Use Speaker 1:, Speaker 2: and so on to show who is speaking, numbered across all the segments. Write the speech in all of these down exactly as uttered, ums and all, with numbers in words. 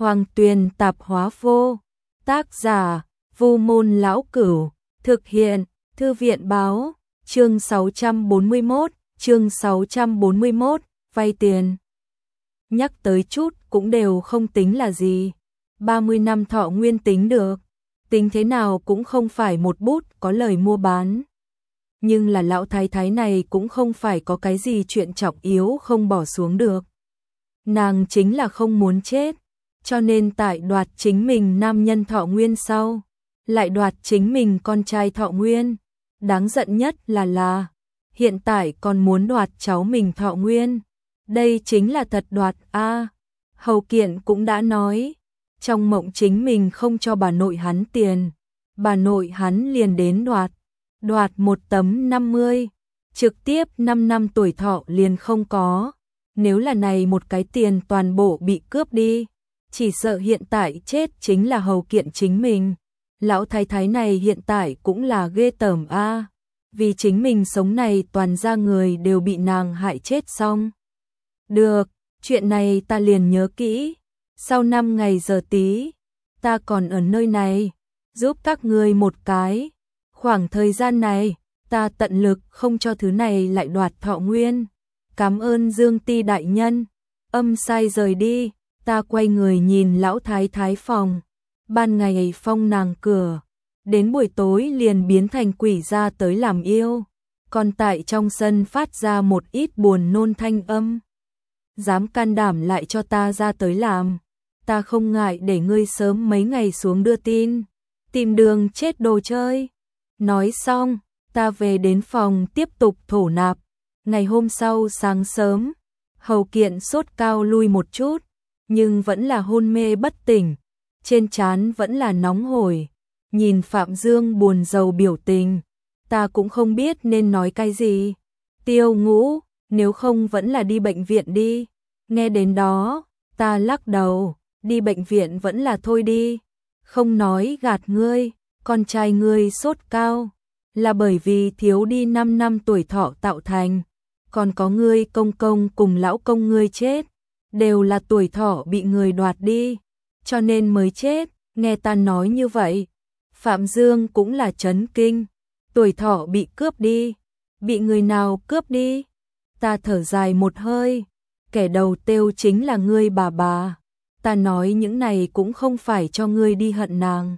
Speaker 1: Hoàng Tuyền Tạp Hóa Vô. Tác giả Vu Môn Lão Cửu. Thực hiện Thư viện Báo. Chương sáu trăm bốn mươi mốt, chương sáu trăm bốn mươi mốt, vay tiền. Nhắc tới chút cũng đều không tính là gì. ba mươi năm thọ nguyên tính được. Tính thế nào cũng không phải một bút có lời mua bán. Nhưng là lão thái thái này cũng không phải có cái gì chuyện trọng yếu không bỏ xuống được. Nàng chính là không muốn chết, cho nên tại đoạt chính mình nam nhân thọ nguyên sau, lại đoạt chính mình con trai thọ nguyên. Đáng giận nhất là là, hiện tại còn muốn đoạt cháu mình thọ nguyên. Đây chính là thật đoạt a. À, Hầu Kiện cũng đã nói, trong mộng chính mình không cho bà nội hắn tiền, bà nội hắn liền đến đoạt, đoạt một tấm năm mươi, trực tiếp năm năm tuổi thọ liền không có. Nếu là này một cái tiền toàn bộ bị cướp đi, chỉ sợ hiện tại chết chính là Hầu Kiện chính mình. Lão thái thái này hiện tại cũng là ghê tởm a, à, vì chính mình sống này toàn ra người đều bị nàng hại chết xong. Được, chuyện này ta liền nhớ kỹ, sau năm ngày giờ tí, ta còn ở nơi này, giúp các ngươi một cái. Khoảng thời gian này, ta tận lực không cho thứ này lại đoạt thọ nguyên. Cảm ơn Dương Ti đại nhân. Âm sai rời đi, ta quay người nhìn lão thái thái phòng. Ban ngày phong nàng cửa, đến buổi tối liền biến thành quỷ ra tới làm yêu. Còn tại trong sân phát ra một ít buồn nôn thanh âm. Dám can đảm lại cho ta ra tới làm, ta không ngại để ngươi sớm mấy ngày xuống đưa tin, tìm đường chết đồ chơi. Nói xong, ta về đến phòng tiếp tục thổ nạp. Ngày hôm sau sáng sớm, Hầu Kiện sốt cao lui một chút, nhưng vẫn là hôn mê bất tỉnh, trên trán vẫn là nóng hổi. Nhìn Phạm Dương buồn rầu biểu tình, ta cũng không biết nên nói cái gì. Tiêu Ngũ, nếu không vẫn là đi bệnh viện đi. Nghe đến đó, ta lắc đầu, đi bệnh viện vẫn là thôi đi. Không nói gạt ngươi, con trai ngươi sốt cao, là bởi vì thiếu đi năm năm tuổi thọ tạo thành. Còn có ngươi công công cùng lão công ngươi chết, đều là tuổi thọ bị người đoạt đi, cho nên mới chết. Nghe ta nói như vậy, Phạm Dương cũng là chấn kinh. Tuổi thọ bị cướp đi, bị người nào cướp đi? Ta thở dài một hơi, kẻ đầu tiêu chính là ngươi bà bà. Ta nói những này cũng không phải cho ngươi đi hận nàng.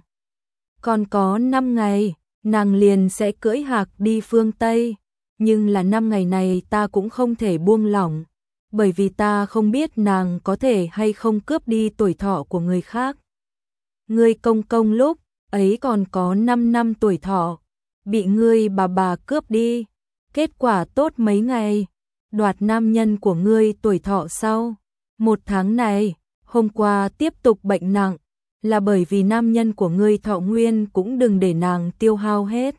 Speaker 1: Còn có năm ngày, nàng liền sẽ cưỡi hạc đi phương Tây. Nhưng là năm ngày này ta cũng không thể buông lỏng, bởi vì ta không biết nàng có thể hay không cướp đi tuổi thọ của người khác. Ngươi công công lúc ấy còn có năm năm tuổi thọ, bị ngươi bà bà cướp đi, kết quả tốt mấy ngày, đoạt nam nhân của ngươi tuổi thọ sau. Một tháng này, hôm qua tiếp tục bệnh nặng, là bởi vì nam nhân của ngươi thọ nguyên cũng đừng để nàng tiêu hao hết.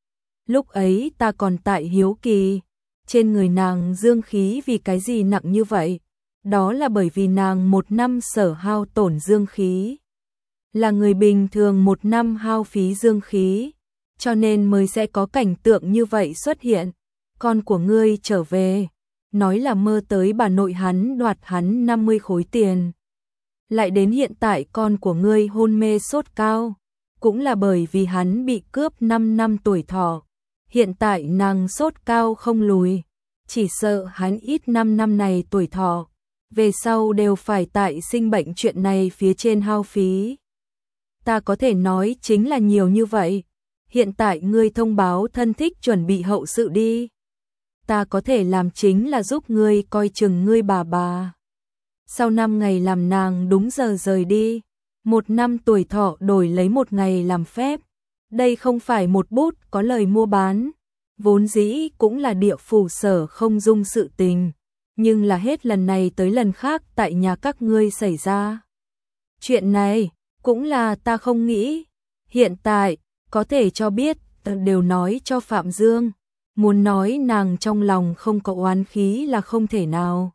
Speaker 1: Lúc ấy ta còn tại hiếu kỳ, trên người nàng dương khí vì cái gì nặng như vậy? Đó là bởi vì nàng một năm sở hao tổn dương khí. Là người bình thường một năm hao phí dương khí, cho nên mới sẽ có cảnh tượng như vậy xuất hiện. Con của ngươi trở về, nói là mơ tới bà nội hắn đoạt hắn năm mươi khối tiền. Lại đến hiện tại con của ngươi hôn mê sốt cao, cũng là bởi vì hắn bị cướp năm năm tuổi thọ. Hiện tại nàng sốt cao không lùi, chỉ sợ hắn ít năm năm này tuổi thọ, về sau đều phải tại sinh bệnh chuyện này phía trên hao phí. Ta có thể nói chính là nhiều như vậy. Hiện tại ngươi thông báo thân thích chuẩn bị hậu sự đi. Ta có thể làm chính là giúp ngươi coi chừng ngươi bà bà. Sau năm ngày làm nàng đúng giờ rời đi, một năm tuổi thọ đổi lấy một ngày làm phép. Đây không phải một bút có lời mua bán, vốn dĩ cũng là địa phủ sở không dung sự tình, nhưng là hết lần này tới lần khác tại nhà các ngươi xảy ra. Chuyện này cũng là ta không nghĩ, hiện tại có thể cho biết đều nói cho Phạm Dương, muốn nói nàng trong lòng không có oán khí là không thể nào.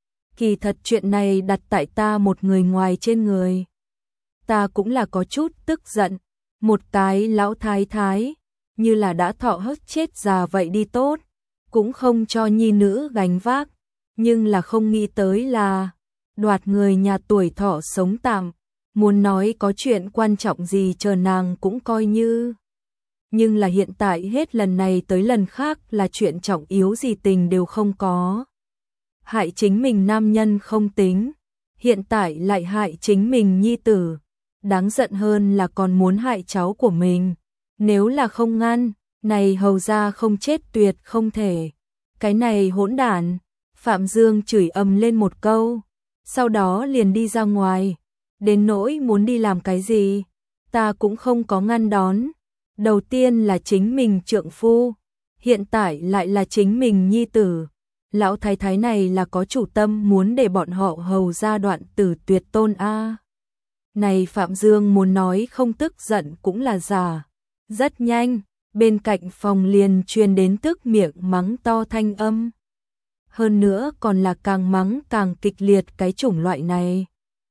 Speaker 1: Kỳ thật chuyện này đặt tại ta một người ngoài trên người, ta cũng là có chút tức giận. Một cái lão thái thái, như là đã thọ hất chết già vậy đi tốt, cũng không cho nhi nữ gánh vác, nhưng là không nghĩ tới là đoạt người nhà tuổi thọ sống tạm, muốn nói có chuyện quan trọng gì chờ nàng cũng coi như. Nhưng là hiện tại hết lần này tới lần khác là chuyện trọng yếu gì tình đều không có. Hại chính mình nam nhân không tính, hiện tại lại hại chính mình nhi tử. Đáng giận hơn là còn muốn hại cháu của mình. Nếu là không ngăn, này hầu ra không chết tuyệt không thể. Cái này hỗn đản. Phạm Dương chửi ầm lên một câu, sau đó liền đi ra ngoài. Đến nỗi muốn đi làm cái gì, ta cũng không có ngăn đón. Đầu tiên là chính mình trượng phu, hiện tại lại là chính mình nhi tử. Lão thái thái này là có chủ tâm muốn để bọn họ hầu ra đoạn tử tuyệt tôn a. Này Phạm Dương muốn nói không tức giận cũng là giả. Rất nhanh, bên cạnh phòng liền truyền đến tức miệng mắng to thanh âm. Hơn nữa còn là càng mắng càng kịch liệt cái chủng loại này.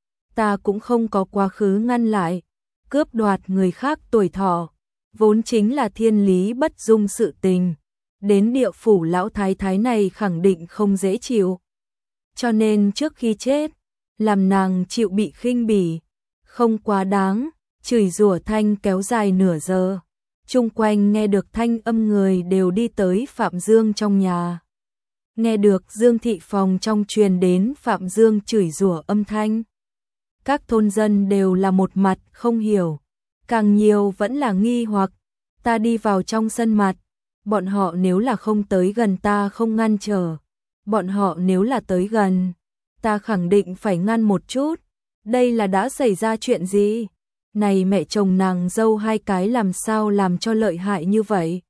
Speaker 1: Ta cũng không có quá khứ ngăn lại, cướp đoạt người khác tuổi thọ, vốn chính là thiên lý bất dung sự tình. Đến địa phủ lão thái thái này khẳng định không dễ chịu. Cho nên trước khi chết, làm nàng chịu bị khinh bỉ, không quá đáng, chửi rủa thanh kéo dài nửa giờ. Chung quanh nghe được thanh âm người đều đi tới Phạm Dương trong nhà. Nghe được Dương thị phòng trong truyền đến Phạm Dương chửi rủa âm thanh. Các thôn dân đều là một mặt không hiểu, càng nhiều vẫn là nghi hoặc. Ta đi vào trong sân mặt, bọn họ nếu là không tới gần ta không ngăn trở, bọn họ nếu là tới gần, ta khẳng định phải ngăn một chút. Đây là đã xảy ra chuyện gì? Này mẹ chồng nàng dâu hai cái làm sao làm cho lợi hại như vậy?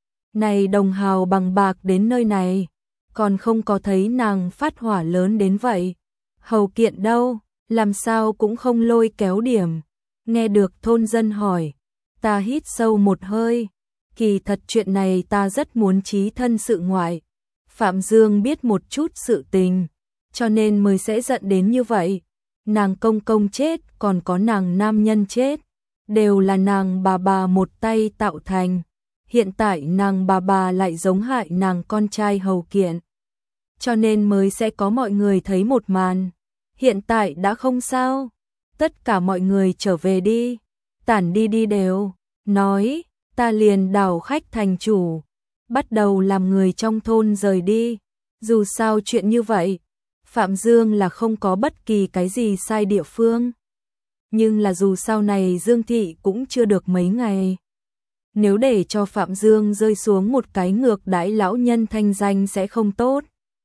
Speaker 1: Này đồng hào bằng bạc đến nơi này, còn không có thấy nàng phát hỏa lớn đến vậy. Hầu kiện đâu, làm sao cũng không lôi kéo điểm. Nghe được thôn dân hỏi, ta hít sâu một hơi. Kỳ thật chuyện này ta rất muốn chí thân sự ngoại. Phạm Dương biết một chút sự tình, cho nên mới sẽ giận đến như vậy. Nàng công công chết, còn có nàng nam nhân chết, đều là nàng bà bà một tay tạo thành. Hiện tại nàng bà bà lại giống hại nàng con trai hầu kiện, cho nên mới sẽ có mọi người thấy một màn. Hiện tại đã không sao, tất cả mọi người trở về đi, tản đi đi đều. Nói, ta liền đảo khách thành chủ, bắt đầu làm người trong thôn rời đi. Dù sao chuyện như vậy, Phạm Dương là không có bất kỳ cái gì sai địa phương. Nhưng là dù sau này Dương thị cũng chưa được mấy ngày. Nếu để cho Phạm Dương rơi xuống một cái ngược đãi lão nhân thanh danh sẽ không tốt.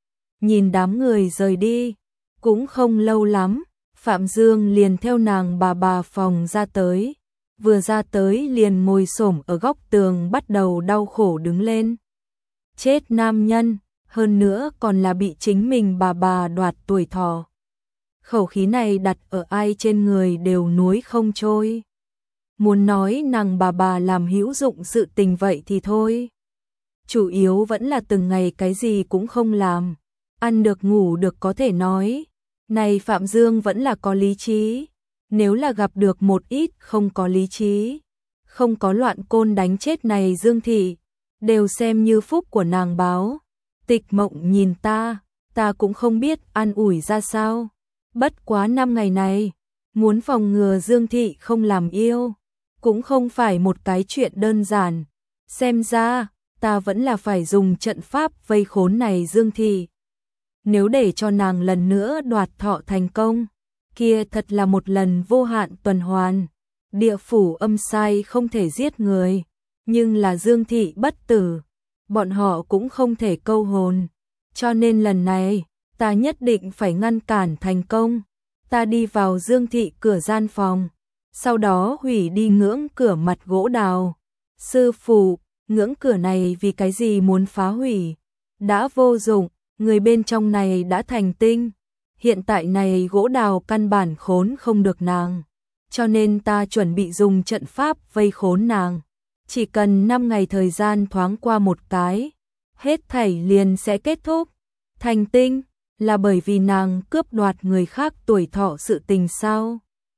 Speaker 1: Nhìn đám người rời đi, cũng không lâu lắm, Phạm Dương liền theo nàng bà bà phòng ra tới. Vừa ra tới liền ngồi xổm ở góc tường bắt đầu đau khổ đứng lên. Chết nam nhân, hơn nữa còn là bị chính mình bà bà đoạt tuổi thọ. Khẩu khí này đặt ở ai trên người đều nuối không trôi. Muốn nói nàng bà bà làm hữu dụng sự tình vậy thì thôi. Chủ yếu vẫn là từng ngày cái gì cũng không làm. Ăn được ngủ được có thể nói. Này Phạm Dương vẫn là có lý trí. Nếu là gặp được một ít không có lý trí, không có loạn côn đánh chết này Dương thị, đều xem như phúc của nàng báo. Tịch Mộng nhìn ta, ta cũng không biết an ủi ra sao. Bất quá năm ngày này, muốn phòng ngừa Dương thị không làm yêu, cũng không phải một cái chuyện đơn giản. Xem ra, ta vẫn là phải dùng trận pháp vây khốn này Dương thị. Nếu để cho nàng lần nữa đoạt thọ thành công, kia thật là một lần vô hạn tuần hoàn. Địa phủ âm sai không thể giết người, nhưng là Dương thị bất tử, bọn họ cũng không thể câu hồn. Cho nên lần này, ta nhất định phải ngăn cản thành công. Ta đi vào Dương thị cửa gian phòng, sau đó hủy đi ngưỡng cửa mặt gỗ đào. Sư phụ, ngưỡng cửa này vì cái gì muốn phá hủy? Đã vô dụng, người bên trong này đã thành tinh. Hiện tại này gỗ đào căn bản khốn không được nàng, cho nên ta chuẩn bị dùng trận pháp vây khốn nàng. Chỉ cần năm ngày thời gian thoáng qua một cái, hết thảy liền sẽ kết thúc. Thành tinh là bởi vì nàng cướp đoạt người khác tuổi thọ sự tình sao?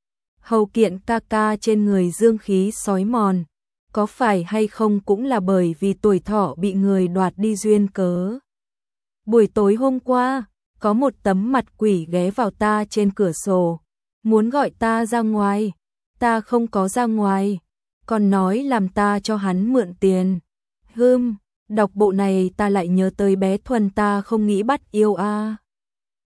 Speaker 1: Hầu kiện ca ca trên người dương khí sói mòn, có phải hay không cũng là bởi vì tuổi thọ bị người đoạt đi duyên cớ. Buổi tối hôm qua, có một tấm mặt quỷ ghé vào ta trên cửa sổ, muốn gọi ta ra ngoài, ta không có ra ngoài, còn nói làm ta cho hắn mượn tiền. Hừm, đọc bộ này ta lại nhớ tới bé Thuần ta không nghĩ bắt yêu a.